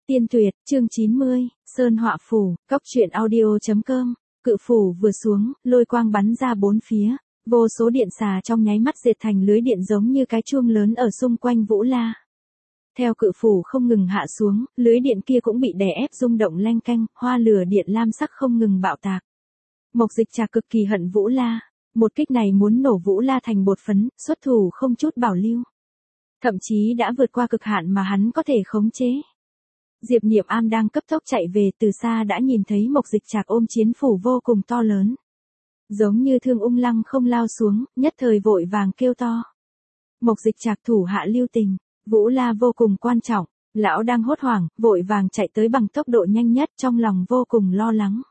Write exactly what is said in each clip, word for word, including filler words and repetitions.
Tiên tuyệt, chương chín mươi, Sơn họa phù, cốc truyện audio chấm com. Cự phù vừa xuống, lôi quang bắn ra bốn phía, vô số điện xà trong nháy mắt dệt thành lưới điện giống như cái chuông lớn ở xung quanh Vũ La. Theo cự phù không ngừng hạ xuống, lưới điện kia cũng bị đè ép rung động leng keng, hoa lửa điện lam sắc không ngừng bạo tạc. Mộc Dịch Trạc cực kỳ hận Vũ La, một kích này muốn nổ Vũ La thành bột phấn, xuất thủ không chút bảo lưu. Thậm chí đã vượt qua cực hạn mà hắn có thể khống chế. Diệp Niệm Am đang cấp tốc chạy về, từ xa đã nhìn thấy Mộc Dịch Trạc ôm chiến phủ vô cùng to lớn. Giống như thương ung lăng không lao xuống, nhất thời vội vàng kêu to. Mộc Dịch Trạc thủ hạ lưu tình, Vũ La vô cùng quan trọng, lão đang hốt hoảng, vội vàng chạy tới bằng tốc độ nhanh nhất, trong lòng vô cùng lo lắng.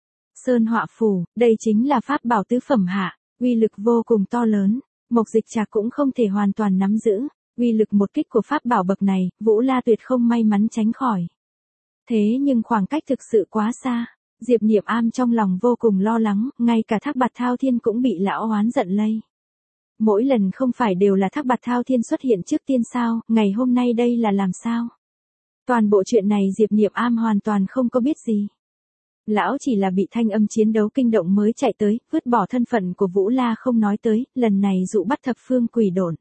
Sơn họa phù, đây chính là pháp bảo tứ phẩm hạ, uy lực vô cùng to lớn, Mộc Dịch Trạc cũng không thể hoàn toàn nắm giữ. Uy lực một kích của pháp bảo bậc này, Vũ La tuyệt không may mắn tránh khỏi. Thế nhưng khoảng cách thực sự quá xa, Diệp Niệm Am trong lòng vô cùng lo lắng, ngay cả Thác Bạt Thao Thiên cũng bị lão oán giận lây. Mỗi lần không phải đều là Thác Bạt Thao Thiên xuất hiện trước tiên sao, ngày hôm nay đây là làm sao? Toàn bộ chuyện này Diệp Niệm Am hoàn toàn không có biết gì. Lão chỉ là bị thanh âm chiến đấu kinh động mới chạy tới, vứt bỏ thân phận của Vũ La không nói tới, lần này dụ bắt thập phương quỷ độn.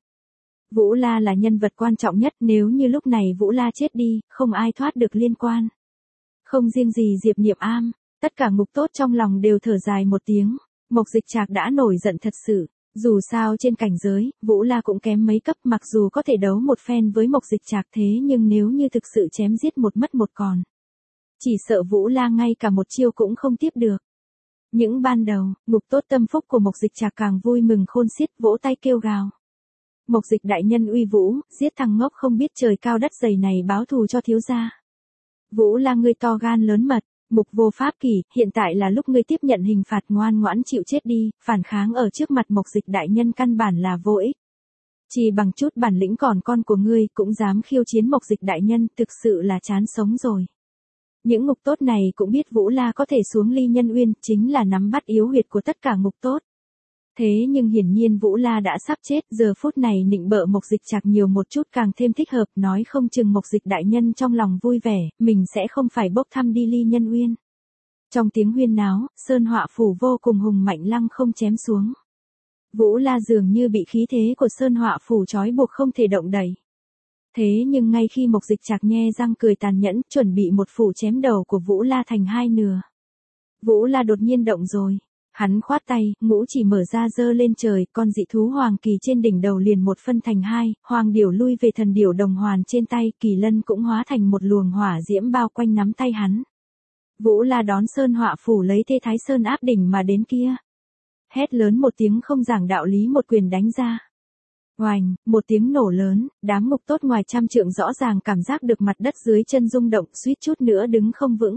Vũ La là nhân vật quan trọng nhất, nếu như lúc này Vũ La chết đi, không ai thoát được liên quan. Không riêng gì Diệp Niệm Am, tất cả ngục tốt trong lòng đều thở dài một tiếng, Mộc Dịch Trạc đã nổi giận thật sự, dù sao trên cảnh giới, Vũ La cũng kém mấy cấp, mặc dù có thể đấu một phen với Mộc Dịch Trạc thế nhưng nếu như thực sự chém giết một mất một còn. Chỉ sợ Vũ La ngay cả một chiêu cũng không tiếp được. Những ban đầu, ngục tốt tâm phúc của Mộc Dịch Trạc càng vui mừng khôn xiết, vỗ tay kêu gào. Mộc Dịch đại nhân uy vũ, giết thằng ngốc không biết trời cao đất dày này báo thù cho thiếu gia. Vũ La ngươi to gan lớn mật, Mục Vô Pháp Kỷ, hiện tại là lúc ngươi tiếp nhận hình phạt, ngoan ngoãn chịu chết đi, phản kháng ở trước mặt Mộc Dịch đại nhân căn bản là vô ích. Chỉ bằng chút bản lĩnh còn con của ngươi cũng dám khiêu chiến Mộc Dịch đại nhân, thực sự là chán sống rồi. Những ngục tốt này cũng biết Vũ La có thể xuống Ly Nhân Uyên, chính là nắm bắt yếu huyệt của tất cả ngục tốt. Thế nhưng hiển nhiên Vũ La đã sắp chết, giờ phút này nịnh bợ Mộc Dịch Trạc nhiều một chút càng thêm thích hợp, nói không chừng Mộc Dịch đại nhân trong lòng vui vẻ, mình sẽ không phải bốc thăm đi Ly Nhân Uyên. Trong tiếng huyên náo, sơn họa phù vô cùng hùng mạnh lăng không chém xuống. Vũ La dường như bị khí thế của sơn họa phù trói buộc không thể động đậy. Thế nhưng ngay khi Mộc Dịch Trạc nhe răng cười tàn nhẫn, chuẩn bị một phủ chém đầu của Vũ La thành hai nửa. Vũ La đột nhiên động rồi. Hắn khoát tay, ngũ chỉ mở ra giơ lên trời, con dị thú hoàng kỳ trên đỉnh đầu liền một phân thành hai, hoàng điểu lui về thần điểu đồng hoàn trên tay, kỳ lân cũng hóa thành một luồng hỏa diễm bao quanh nắm tay hắn. Vũ La đón sơn họa phủ lấy thế Thái Sơn áp đỉnh mà đến kia. Hét lớn một tiếng không giảng đạo lý, một quyền đánh ra. Oành, một tiếng nổ lớn, đám ngục tốt ngoài trăm trượng rõ ràng cảm giác được mặt đất dưới chân rung động, suýt chút nữa đứng không vững.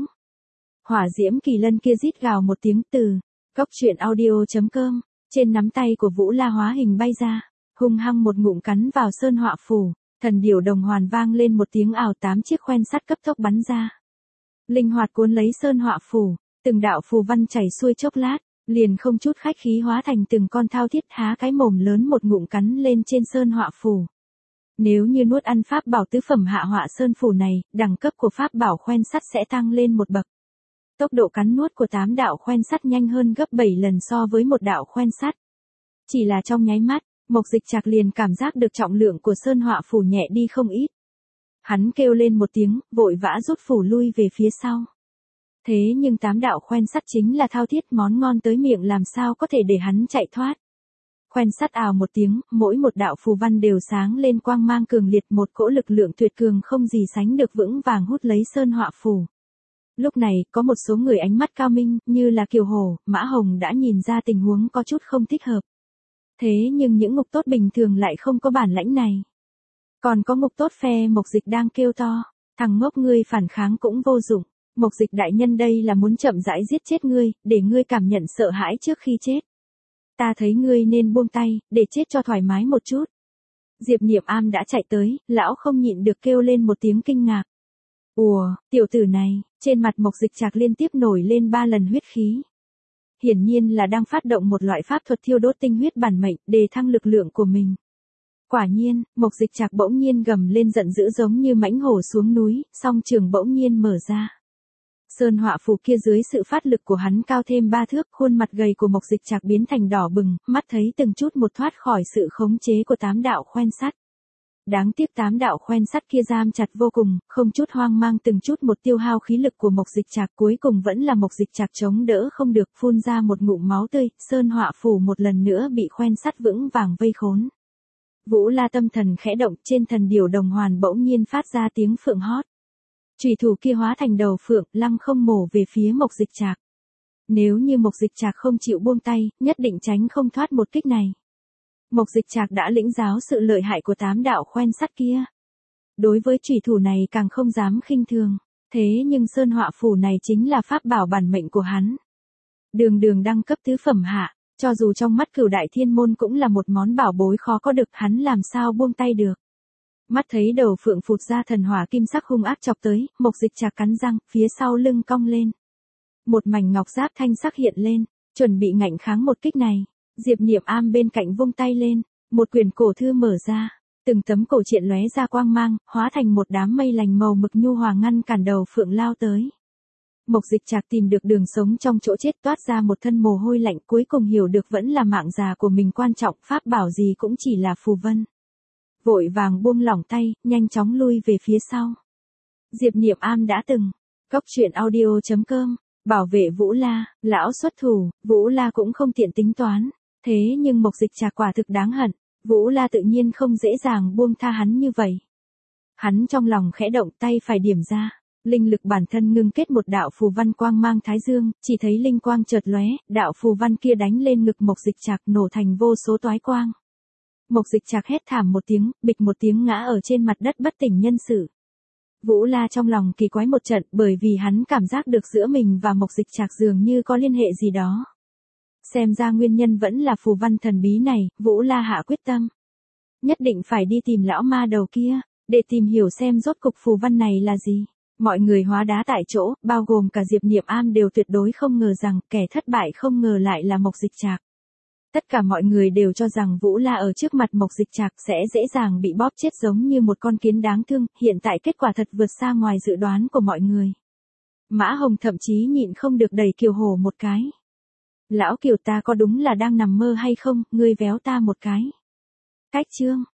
Hỏa diễm kỳ lân kia rít gào một tiếng từ cốc truyện audio chấm com, trên nắm tay của Vũ La hóa hình bay ra, hung hăng một ngụm cắn vào sơn họa phù, thần điểu đồng hoàn vang lên một tiếng ào, tám chiếc khoen sắt cấp tốc bắn ra. Linh hoạt cuốn lấy sơn họa phù, từng đạo phù văn chảy xuôi chốc lát, liền không chút khách khí hóa thành từng con thao thiết, há cái mồm lớn một ngụm cắn lên trên sơn họa phù. Nếu như nuốt ăn pháp bảo tứ phẩm hạ họa sơn phù này, đẳng cấp của pháp bảo khoen sắt sẽ tăng lên một bậc. Tốc độ cắn nuốt của tám đạo khoen sắt nhanh hơn gấp bảy lần so với một đạo khoen sắt. Chỉ là trong nháy mắt, Mộc Dịch Trạc liền cảm giác được trọng lượng của sơn họa phù nhẹ đi không ít. Hắn kêu lên một tiếng, vội vã rút phù lui về phía sau. Thế nhưng tám đạo khoen sắt chính là thao thiết, món ngon tới miệng làm sao có thể để hắn chạy thoát. Khoen sắt ào một tiếng, mỗi một đạo phù văn đều sáng lên quang mang cường liệt, một cỗ lực lượng tuyệt cường không gì sánh được vững vàng hút lấy sơn họa phù. Lúc này, có một số người ánh mắt cao minh, như là Kiều Hổ, Mã Hồng đã nhìn ra tình huống có chút không thích hợp. Thế nhưng những ngục tốt bình thường lại không có bản lãnh này. Còn có ngục tốt phe Mộc Dịch đang kêu to, thằng ngốc ngươi phản kháng cũng vô dụng, Mộc Dịch đại nhân đây là muốn chậm rãi giết chết ngươi, để ngươi cảm nhận sợ hãi trước khi chết. Ta thấy ngươi nên buông tay, để chết cho thoải mái một chút. Diệp Niệm Am đã chạy tới, lão không nhịn được kêu lên một tiếng kinh ngạc. Ùa, tiểu tử này, trên mặt Mộc Dịch Trạc liên tiếp nổi lên ba lần huyết khí. Hiển nhiên là đang phát động một loại pháp thuật thiêu đốt tinh huyết bản mệnh, đề thăng lực lượng của mình. Quả nhiên, Mộc Dịch Trạc bỗng nhiên gầm lên giận dữ giống như mãnh hổ xuống núi, song trường bỗng nhiên mở ra. Sơn họa phù kia dưới sự phát lực của hắn cao thêm ba thước, khuôn mặt gầy của Mộc Dịch Trạc biến thành đỏ bừng, mắt thấy từng chút một thoát khỏi sự khống chế của tám đạo khoen sắt. Đáng tiếc tám đạo khoen sắt kia giam chặt vô cùng, không chút hoang mang từng chút một tiêu hao khí lực của Mộc Dịch Trạc, cuối cùng vẫn là Mộc Dịch Trạc chống đỡ không được, phun ra một ngụm máu tươi, sơn họa phù một lần nữa bị khoen sắt vững vàng vây khốn. Vũ La tâm thần khẽ động, trên thần điểu đồng hoàn bỗng nhiên phát ra tiếng phượng hót. Chủy thủ kia hóa thành đầu phượng, lăng không mổ về phía Mộc Dịch Trạc. Nếu như Mộc Dịch Trạc không chịu buông tay, nhất định tránh không thoát một kích này. Mộc Dịch Trạc đã lĩnh giáo sự lợi hại của tám đạo khoen sắt kia. Đối với chủy thủ này càng không dám khinh thường, thế nhưng sơn họa phù này chính là pháp bảo bản mệnh của hắn. Đường đường đăng cấp tứ phẩm hạ, cho dù trong mắt Cửu Đại Thiên Môn cũng là một món bảo bối khó có được, hắn làm sao buông tay được. Mắt thấy đầu phượng phụt ra thần hỏa kim sắc hung ác chọc tới, Mộc Dịch Trạc cắn răng, phía sau lưng cong lên. Một mảnh ngọc giáp thanh sắc hiện lên, chuẩn bị ngạnh kháng một kích này. Diệp Niệm Am bên cạnh vung tay lên, một quyển cổ thư mở ra, từng tấm cổ truyện lóe ra quang mang, hóa thành một đám mây lành màu mực nhu hòa ngăn cản đầu phượng lao tới. Mộc Dịch Trạc tìm được đường sống trong chỗ chết, toát ra một thân mồ hôi lạnh, cuối cùng hiểu được vẫn là mạng già của mình quan trọng, pháp bảo gì cũng chỉ là phù vân. Vội vàng buông lỏng tay, nhanh chóng lui về phía sau. Diệp Niệm Am đã từng, cốc truyện audio chấm com, bảo vệ Vũ La, lão xuất thủ, Vũ La cũng không tiện tính toán, thế nhưng Mộc Dịch Trạc quả thực đáng hận, Vũ La tự nhiên không dễ dàng buông tha hắn như vậy. Hắn trong lòng khẽ động, tay phải điểm ra, linh lực bản thân ngưng kết một đạo phù văn quang mang thái dương, chỉ thấy linh quang chợt lóe, đạo phù văn kia đánh lên ngực Mộc Dịch Trạc nổ thành vô số toái quang. Mộc Dịch Trạc hét thảm một tiếng, bịch một tiếng ngã ở trên mặt đất bất tỉnh nhân sự. Vũ La trong lòng kỳ quái một trận, bởi vì hắn cảm giác được giữa mình và Mộc Dịch Trạc dường như có liên hệ gì đó. Xem ra nguyên nhân vẫn là phù văn thần bí này, Vũ La hạ quyết tâm. Nhất định phải đi tìm lão ma đầu kia, để tìm hiểu xem rốt cục phù văn này là gì. Mọi người hóa đá tại chỗ, bao gồm cả Diệp Niệm Am đều tuyệt đối không ngờ rằng kẻ thất bại không ngờ lại là Mộc Dịch Trạc. Tất cả mọi người đều cho rằng Vũ La ở trước mặt Mộc Dịch Trạc sẽ dễ dàng bị bóp chết giống như một con kiến đáng thương, hiện tại kết quả thật vượt xa ngoài dự đoán của mọi người. Mã Hồng thậm chí nhịn không được đẩy Kiều Hổ một cái. Lão Kiều, ta có đúng là đang nằm mơ hay không, ngươi véo ta một cái. Cách chương.